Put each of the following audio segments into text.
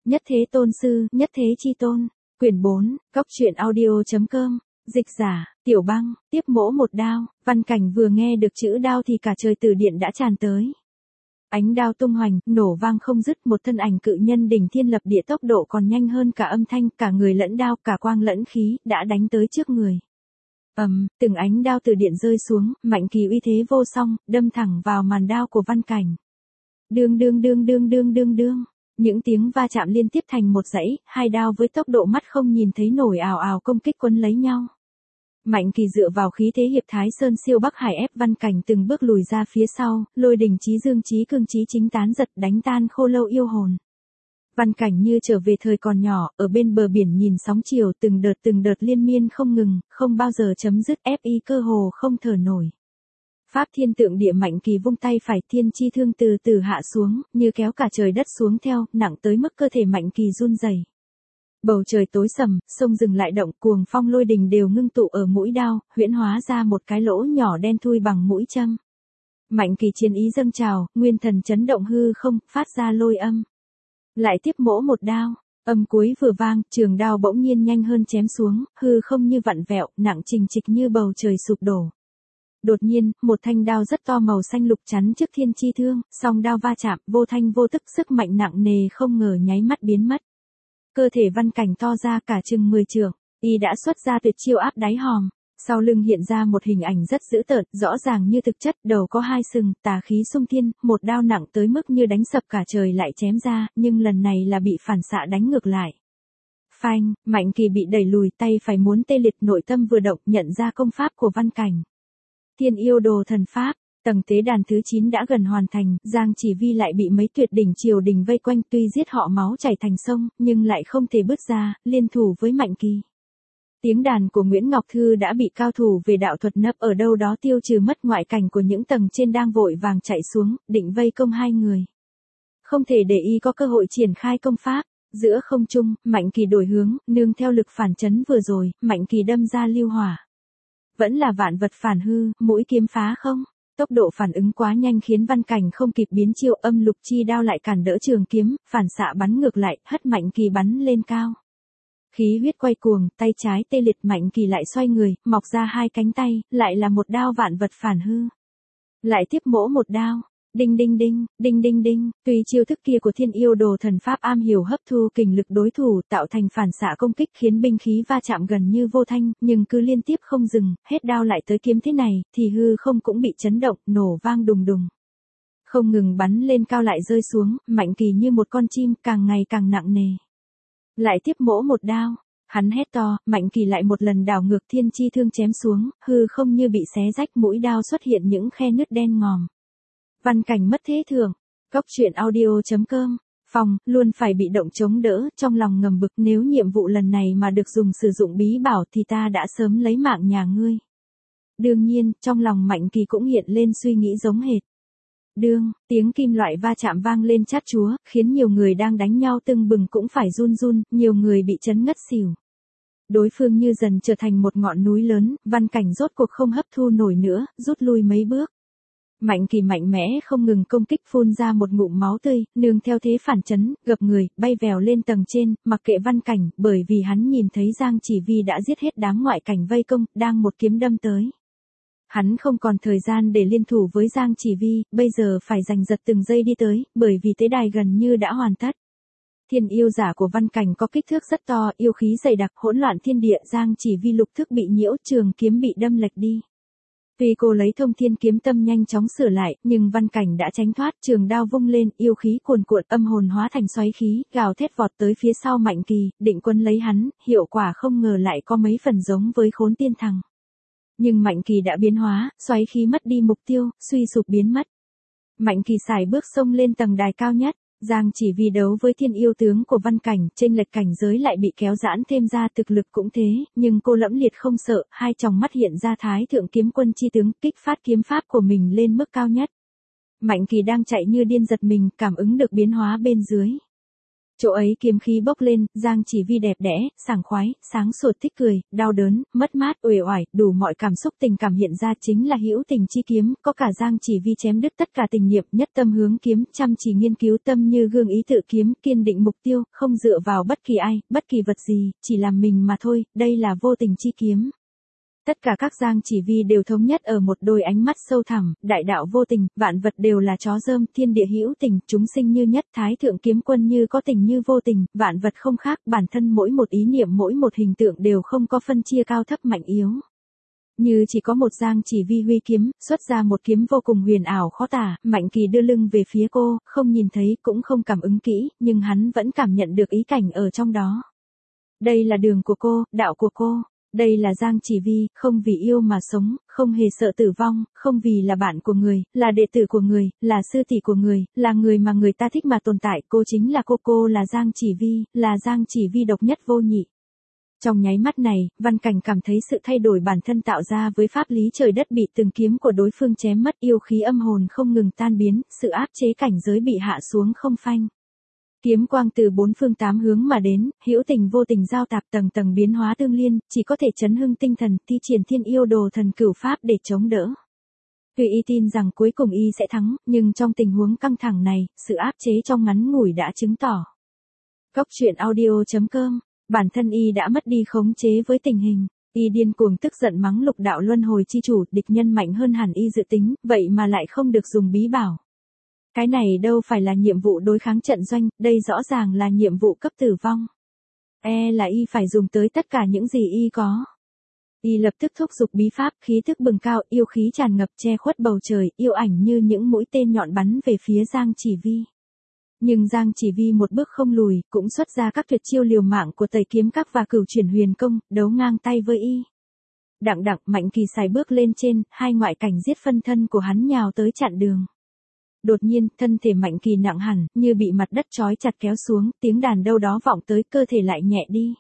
Nhất thế tôn sư, nhất thế chi tôn. Quyển 4, Cóc truyện audio.com. Dịch giả, Tiểu Băng, tiếp mỗ một đao. Văn Cảnh vừa nghe được chữ đao thì cả trời từ điện đã tràn tới. Ánh đao tung hoành, nổ vang không dứt, một thân ảnh cự nhân đỉnh thiên lập địa, tốc độ còn nhanh hơn cả âm thanh, cả người lẫn đao, cả quang lẫn khí, đã đánh tới trước người. Từng ánh đao từ điện rơi xuống, Mạnh Kỳ uy thế vô song, đâm thẳng vào màn đao của Văn Cảnh. Đương đương đương đương đương đương đương. Những tiếng va chạm liên tiếp thành một dãy, hai đao với tốc độ mắt không nhìn thấy nổi ào ào công kích quấn lấy nhau. Mạnh Kỳ dựa vào khí thế hiệp Thái Sơn siêu Bắc Hải ép Văn Cảnh từng bước lùi ra phía sau, lôi đỉnh chí dương chí cương chí chính tán giật đánh tan khô lâu yêu hồn. Văn Cảnh như trở về thời còn nhỏ, ở bên bờ biển nhìn sóng chiều từng đợt liên miên không ngừng, không bao giờ chấm dứt, ép y cơ hồ không thở nổi. Pháp thiên tượng địa, Mạnh Kỳ vung tay phải, thiên chi thương từ từ hạ xuống, như kéo cả trời đất xuống theo, nặng tới mức cơ thể Mạnh Kỳ run rẩy. Bầu trời tối sầm, sông rừng lại động, cuồng phong lôi đình đều ngưng tụ ở mũi đao, huyễn hóa ra một cái lỗ nhỏ đen thui bằng mũi châm. Mạnh Kỳ chiến ý dâng trào, nguyên thần chấn động hư không, phát ra lôi âm. Lại tiếp mỗ một đao, âm cuối vừa vang, trường đao bỗng nhiên nhanh hơn chém xuống, hư không như vặn vẹo, nặng trình trịch như bầu trời sụp đổ. Đột nhiên, một thanh đao rất to màu xanh lục chắn trước thiên chi thương, song đao va chạm, vô thanh vô tức, sức mạnh nặng nề không ngờ nháy mắt biến mất. Cơ thể Văn Cảnh to ra cả chừng 10 trượng, y đã xuất ra tuyệt chiêu áp đáy hòm. Sau lưng hiện ra một hình ảnh rất dữ tợn, rõ ràng như thực chất, đầu có hai sừng, tà khí xung thiên, một đao nặng tới mức như đánh sập cả trời lại chém ra, nhưng lần này là bị phản xạ đánh ngược lại. Phanh, Mạnh Kỳ bị đẩy lùi, tay phải muốn tê liệt, nội tâm vừa động, nhận ra công pháp của Văn Cảnh. Thiên yêu đồ thần pháp, tầng tế đàn thứ 9 đã gần hoàn thành, Giang Chỉ Vi lại bị mấy tuyệt đỉnh triều đình vây quanh, tuy giết họ máu chảy thành sông, nhưng lại không thể bứt ra, liên thủ với Mạnh Kỳ. Tiếng đàn của Nguyễn Ngọc Thư đã bị cao thủ về đạo thuật nấp ở đâu đó tiêu trừ mất, ngoại cảnh của những tầng trên đang vội vàng chạy xuống, định vây công hai người. Không thể để y có cơ hội triển khai công pháp. Giữa không trung, Mạnh Kỳ đổi hướng, nương theo lực phản chấn vừa rồi, Mạnh Kỳ đâm ra lưu hỏa. Vẫn là vạn vật phản hư, mũi kiếm phá không. Tốc độ phản ứng quá nhanh khiến Văn Cảnh không kịp biến chiêu, âm lục chi đao lại cản đỡ trường kiếm, phản xạ bắn ngược lại, hất Mạnh Kỳ bắn lên cao. Khí huyết quay cuồng, tay trái tê liệt, Mạnh Kỳ lại xoay người, mọc ra hai cánh tay, lại là một đao vạn vật phản hư. Lại tiếp mỗ một đao. Đinh đinh đinh, đinh đinh đinh, tuy chiêu thức kia của thiên yêu đồ thần pháp am hiểu hấp thu kình lực đối thủ, tạo thành phản xạ công kích khiến binh khí va chạm gần như vô thanh, nhưng cứ liên tiếp không dừng, hết đao lại tới kiếm thế này, thì hư không cũng bị chấn động, nổ vang đùng đùng. Không ngừng bắn lên cao lại rơi xuống, Mạnh Kỳ như một con chim, càng ngày càng nặng nề. Lại tiếp mỗ một đao. Hắn hét to, Mạnh Kỳ lại một lần đảo ngược, thiên chi thương chém xuống, hư không như bị xé rách, mũi đao xuất hiện những khe nứt đen ngòm. Văn Cảnh mất thế thường. Cóc truyện audio.com. Phòng, luôn phải bị động chống đỡ, trong lòng ngầm bực, nếu nhiệm vụ lần này mà được dùng sử dụng bí bảo thì ta đã sớm lấy mạng nhà ngươi. Đương nhiên, trong lòng Mạnh Kỳ cũng hiện lên suy nghĩ giống hệt. Đương, tiếng kim loại va chạm vang lên chát chúa, khiến nhiều người đang đánh nhau tưng bừng cũng phải run run, nhiều người bị chấn ngất xỉu. Đối phương như dần trở thành một ngọn núi lớn, Văn Cảnh rốt cuộc không hấp thu nổi nữa, rút lui mấy bước. Mạnh Kỳ mạnh mẽ không ngừng công kích, phun ra một ngụm máu tươi, nương theo thế phản chấn, gập người, bay vèo lên tầng trên, mặc kệ Văn Cảnh, bởi vì hắn nhìn thấy Giang Chỉ Vi đã giết hết đám ngoại cảnh vây công, đang một kiếm đâm tới. Hắn không còn thời gian để liên thủ với Giang Chỉ Vi, bây giờ phải giành giật từng giây đi tới, bởi vì tế đài gần như đã hoàn tất. Thiên yêu giả của Văn Cảnh có kích thước rất to, yêu khí dày đặc, hỗn loạn thiên địa, Giang Chỉ Vi lục thức bị nhiễu, trường kiếm bị đâm lệch đi. Tuy cô lấy thông thiên kiếm tâm nhanh chóng sửa lại, nhưng Văn Cảnh đã tránh thoát, trường đao vung lên, yêu khí cuồn cuộn, âm hồn hóa thành xoáy khí, gào thét vọt tới phía sau Mạnh Kỳ, định quấn lấy hắn, hiệu quả không ngờ lại có mấy phần giống với Khốn Tiên Thằng. Nhưng Mạnh Kỳ đã biến hóa, xoáy khí mất đi mục tiêu, suy sụp biến mất. Mạnh Kỳ sải bước xông lên tầng đài cao nhất. Giang Chỉ Vi đấu với thiên yêu tướng của Văn Cảnh, chênh lệch cảnh giới lại bị kéo giãn thêm ra, thực lực cũng thế, nhưng cô lẫm liệt không sợ, hai tròng mắt hiện ra thái thượng kiếm quân chi tướng, kích phát kiếm pháp của mình lên mức cao nhất. Mạnh Kỳ đang chạy như điên giật mình, cảm ứng được biến hóa bên dưới. Chỗ ấy kiếm khí bốc lên, Giang Chỉ Vi đẹp đẽ, sảng khoái, sáng sủa thích cười, đau đớn, mất mát, uể oải, đủ mọi cảm xúc tình cảm hiện ra chính là hữu tình chi kiếm, có cả Giang Chỉ Vi chém đứt tất cả tình niệm, nhất tâm hướng kiếm, chăm chỉ nghiên cứu tâm như gương ý tự kiếm, kiên định mục tiêu, không dựa vào bất kỳ ai, bất kỳ vật gì, chỉ làm mình mà thôi, đây là vô tình chi kiếm. Tất cả các Giang Chỉ Vi đều thống nhất ở một đôi ánh mắt sâu thẳm, đại đạo vô tình, vạn vật đều là chó rơm, thiên địa hữu tình, chúng sinh như nhất, thái thượng kiếm quân như có tình như vô tình, vạn vật không khác, bản thân mỗi một ý niệm mỗi một hình tượng đều không có phân chia cao thấp mạnh yếu. Như chỉ có một Giang Chỉ Vi huy kiếm, xuất ra một kiếm vô cùng huyền ảo khó tả, Mạnh Kỳ đưa lưng về phía cô, không nhìn thấy cũng không cảm ứng kỹ, nhưng hắn vẫn cảm nhận được ý cảnh ở trong đó. Đây là đường của cô, đạo của cô. Đây là Giang Chỉ Vi, không vì yêu mà sống, không hề sợ tử vong, không vì là bạn của người, là đệ tử của người, là sư tỷ của người, là người mà người ta thích mà tồn tại, cô chính là cô là Giang Chỉ Vi, là Giang Chỉ Vi độc nhất vô nhị. Trong nháy mắt này, Văn Cảnh cảm thấy sự thay đổi bản thân tạo ra với pháp lý trời đất bị từng kiếm của đối phương chém mất, yêu khí âm hồn không ngừng tan biến, sự áp chế cảnh giới bị hạ xuống không phanh. Kiếm quang từ bốn phương tám hướng mà đến, hữu tình vô tình giao tạp tầng tầng biến hóa tương liên, chỉ có thể chấn hưng tinh thần, thi triển thiên yêu đồ thần cửu pháp để chống đỡ. Tuy y tin rằng cuối cùng y sẽ thắng, nhưng trong tình huống căng thẳng này, sự áp chế trong ngắn ngủi đã chứng tỏ. Cốc truyện audio.com, bản thân y đã mất đi khống chế với tình hình. Y điên cuồng tức giận mắng Lục Đạo Luân Hồi chi chủ, địch nhân mạnh hơn hẳn y dự tính, vậy mà lại không được dùng bí bảo. Cái này đâu phải là nhiệm vụ đối kháng trận doanh, đây rõ ràng là nhiệm vụ cấp tử vong. Là y phải dùng tới tất cả những gì y có. Y lập tức thúc giục bí pháp, khí thức bừng cao, yêu khí tràn ngập che khuất bầu trời, yêu ảnh như những mũi tên nhọn bắn về phía Giang Chỉ Vi. Nhưng Giang Chỉ Vi một bước không lùi, cũng xuất ra các tuyệt chiêu liều mạng của Tẩy Kiếm Các và Cửu Chuyển Huyền Công, đấu ngang tay với y. Đặng đặng, Mạnh Kỳ xài bước lên trên, hai ngoại cảnh giết phân thân của hắn nhào tới chặn đường. Đột nhiên, thân thể Mạnh Kỳ nặng hẳn, như bị mặt đất trói chặt kéo xuống, tiếng đàn đâu đó vọng tới, cơ thể lại nhẹ đi.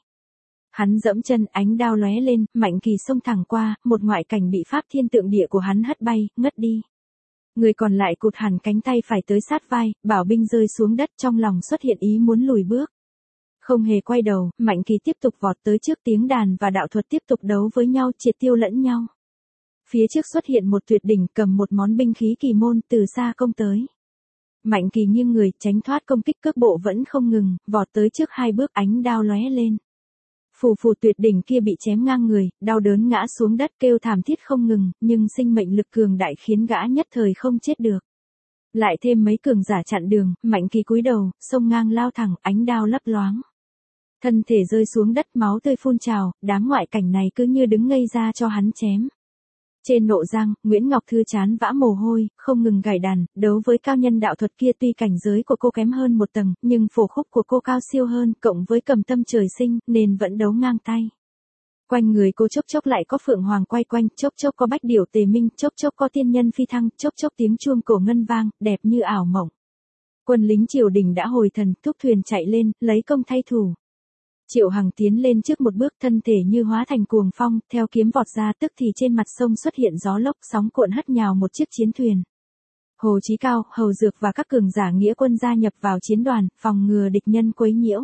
Hắn giẫm chân, ánh đao lóe lên, Mạnh Kỳ xông thẳng qua, một ngoại cảnh bị pháp thiên tượng địa của hắn hất bay, ngất đi. Người còn lại cụt hẳn cánh tay phải tới sát vai, bảo binh rơi xuống đất, trong lòng xuất hiện ý muốn lùi bước. Không hề quay đầu, Mạnh Kỳ tiếp tục vọt tới trước, tiếng đàn và đạo thuật tiếp tục đấu với nhau, triệt tiêu lẫn nhau. Phía trước xuất hiện một tuyệt đỉnh cầm một món binh khí kỳ môn từ xa công tới. Mạnh Kỳ nghiêng người, tránh thoát công kích, cước bộ vẫn không ngừng, vọt tới trước hai bước, ánh đao lóe lên. Phù phù, tuyệt đỉnh kia bị chém ngang người, đau đớn ngã xuống đất kêu thảm thiết không ngừng, nhưng sinh mệnh lực cường đại khiến gã nhất thời không chết được. Lại thêm mấy cường giả chặn đường, Mạnh Kỳ cúi đầu, xông ngang lao thẳng, ánh đao lấp loáng. Thân thể rơi xuống đất, máu tươi phun trào, đám ngoại cảnh này cứ như đứng ngây ra cho hắn chém. Trên nộ giang, Nguyễn Ngọc Thư chán vã mồ hôi, không ngừng gảy đàn, đấu với cao nhân đạo thuật kia, tuy cảnh giới của cô kém hơn một tầng, nhưng phổ khúc của cô cao siêu hơn, cộng với cầm tâm trời sinh, nên vẫn đấu ngang tay. Quanh người cô chốc chốc lại có phượng hoàng quay quanh, chốc chốc có bách điểu tề minh, chốc chốc có tiên nhân phi thăng, chốc chốc tiếng chuông cổ ngân vang, đẹp như ảo mộng. Quân lính triều đình đã hồi thần, thúc thuyền chạy lên, lấy công thay thủ. Triệu Hằng tiến lên trước một bước, thân thể như hóa thành cuồng phong, theo kiếm vọt ra, tức thì trên mặt sông xuất hiện gió lốc, sóng cuộn hất nhào một chiếc chiến thuyền. Hồ Chí Cao, Hầu Dược và các cường giả nghĩa quân gia nhập vào chiến đoàn, phòng ngừa địch nhân quấy nhiễu.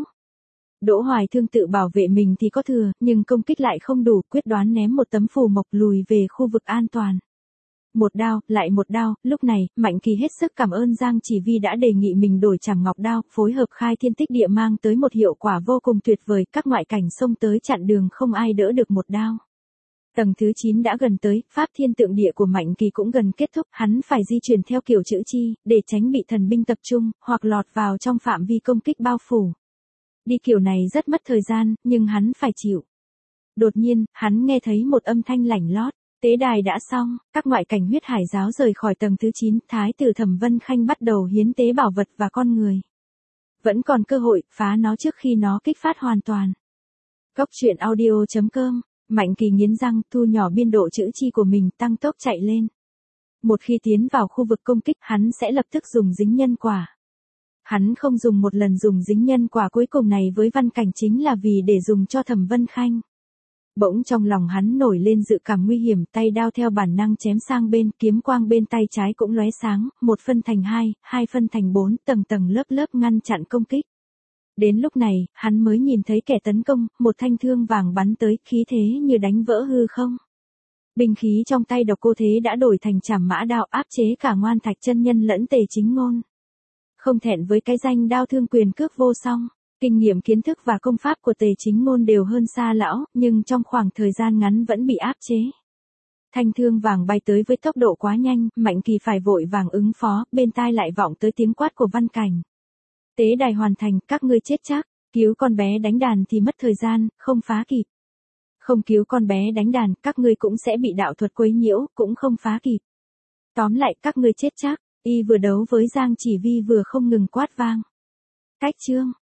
Đỗ Hoài Thương tự bảo vệ mình thì có thừa, nhưng công kích lại không đủ, quyết đoán ném một tấm phù mộc lùi về khu vực an toàn. Một đao, lại một đao, lúc này, Mạnh Kỳ hết sức cảm ơn Giang Chỉ Vi đã đề nghị mình đổi Trảm Ngọc Đao, phối hợp khai thiên tích địa mang tới một hiệu quả vô cùng tuyệt vời, các ngoại cảnh xông tới chặn đường không ai đỡ được một đao. Tầng thứ 9 đã gần tới, pháp thiên tượng địa của Mạnh Kỳ cũng gần kết thúc, hắn phải di chuyển theo kiểu chữ chi, để tránh bị thần binh tập trung, hoặc lọt vào trong phạm vi công kích bao phủ. Đi kiểu này rất mất thời gian, nhưng hắn phải chịu. Đột nhiên, hắn nghe thấy một âm thanh lảnh lót. Tế đài đã xong, các ngoại cảnh huyết hải giáo rời khỏi tầng thứ 9, Thái tử Thẩm Vân Khanh bắt đầu hiến tế bảo vật và con người. Vẫn còn cơ hội, phá nó trước khi nó kích phát hoàn toàn. Cốc truyện audio.com, Mạnh Kỳ nghiến răng, thu nhỏ biên độ chữ chi của mình, tăng tốc chạy lên. Một khi tiến vào khu vực công kích, hắn sẽ lập tức dùng dính nhân quả. Hắn không dùng một lần dùng dính nhân quả cuối cùng này với Văn Cảnh chính là vì để dùng cho Thẩm Vân Khanh. Bỗng trong lòng hắn nổi lên dự cảm nguy hiểm, tay đao theo bản năng chém sang bên, kiếm quang bên tay trái cũng lóe sáng, một phân thành hai, hai phân thành bốn, tầng tầng lớp lớp ngăn chặn công kích. Đến lúc này, hắn mới nhìn thấy kẻ tấn công, một thanh thương vàng bắn tới, khí thế như đánh vỡ hư không. Binh khí trong tay Độc Cô Thế đã đổi thành Trảm Mã Đao, áp chế cả Ngoan Thạch chân nhân lẫn Tề Chính Ngôn. Không thẹn với cái danh đao thương quyền cước vô song, kinh nghiệm kiến thức và công pháp của Tề Chính Ngôn đều hơn xa lão, nhưng trong khoảng thời gian ngắn vẫn bị áp chế. Thanh thương vàng bay tới với tốc độ quá nhanh, Mạnh Kỳ phải vội vàng ứng phó, bên tai lại vọng tới tiếng quát của Văn Cảnh. Tế đài hoàn thành, các ngươi chết chắc, cứu con bé đánh đàn thì mất thời gian, không phá kịp. Không cứu con bé đánh đàn, các ngươi cũng sẽ bị đạo thuật quấy nhiễu, cũng không phá kịp. Tóm lại các ngươi chết chắc, y vừa đấu với Giang Chỉ Vi vừa không ngừng quát vang. Cách chương.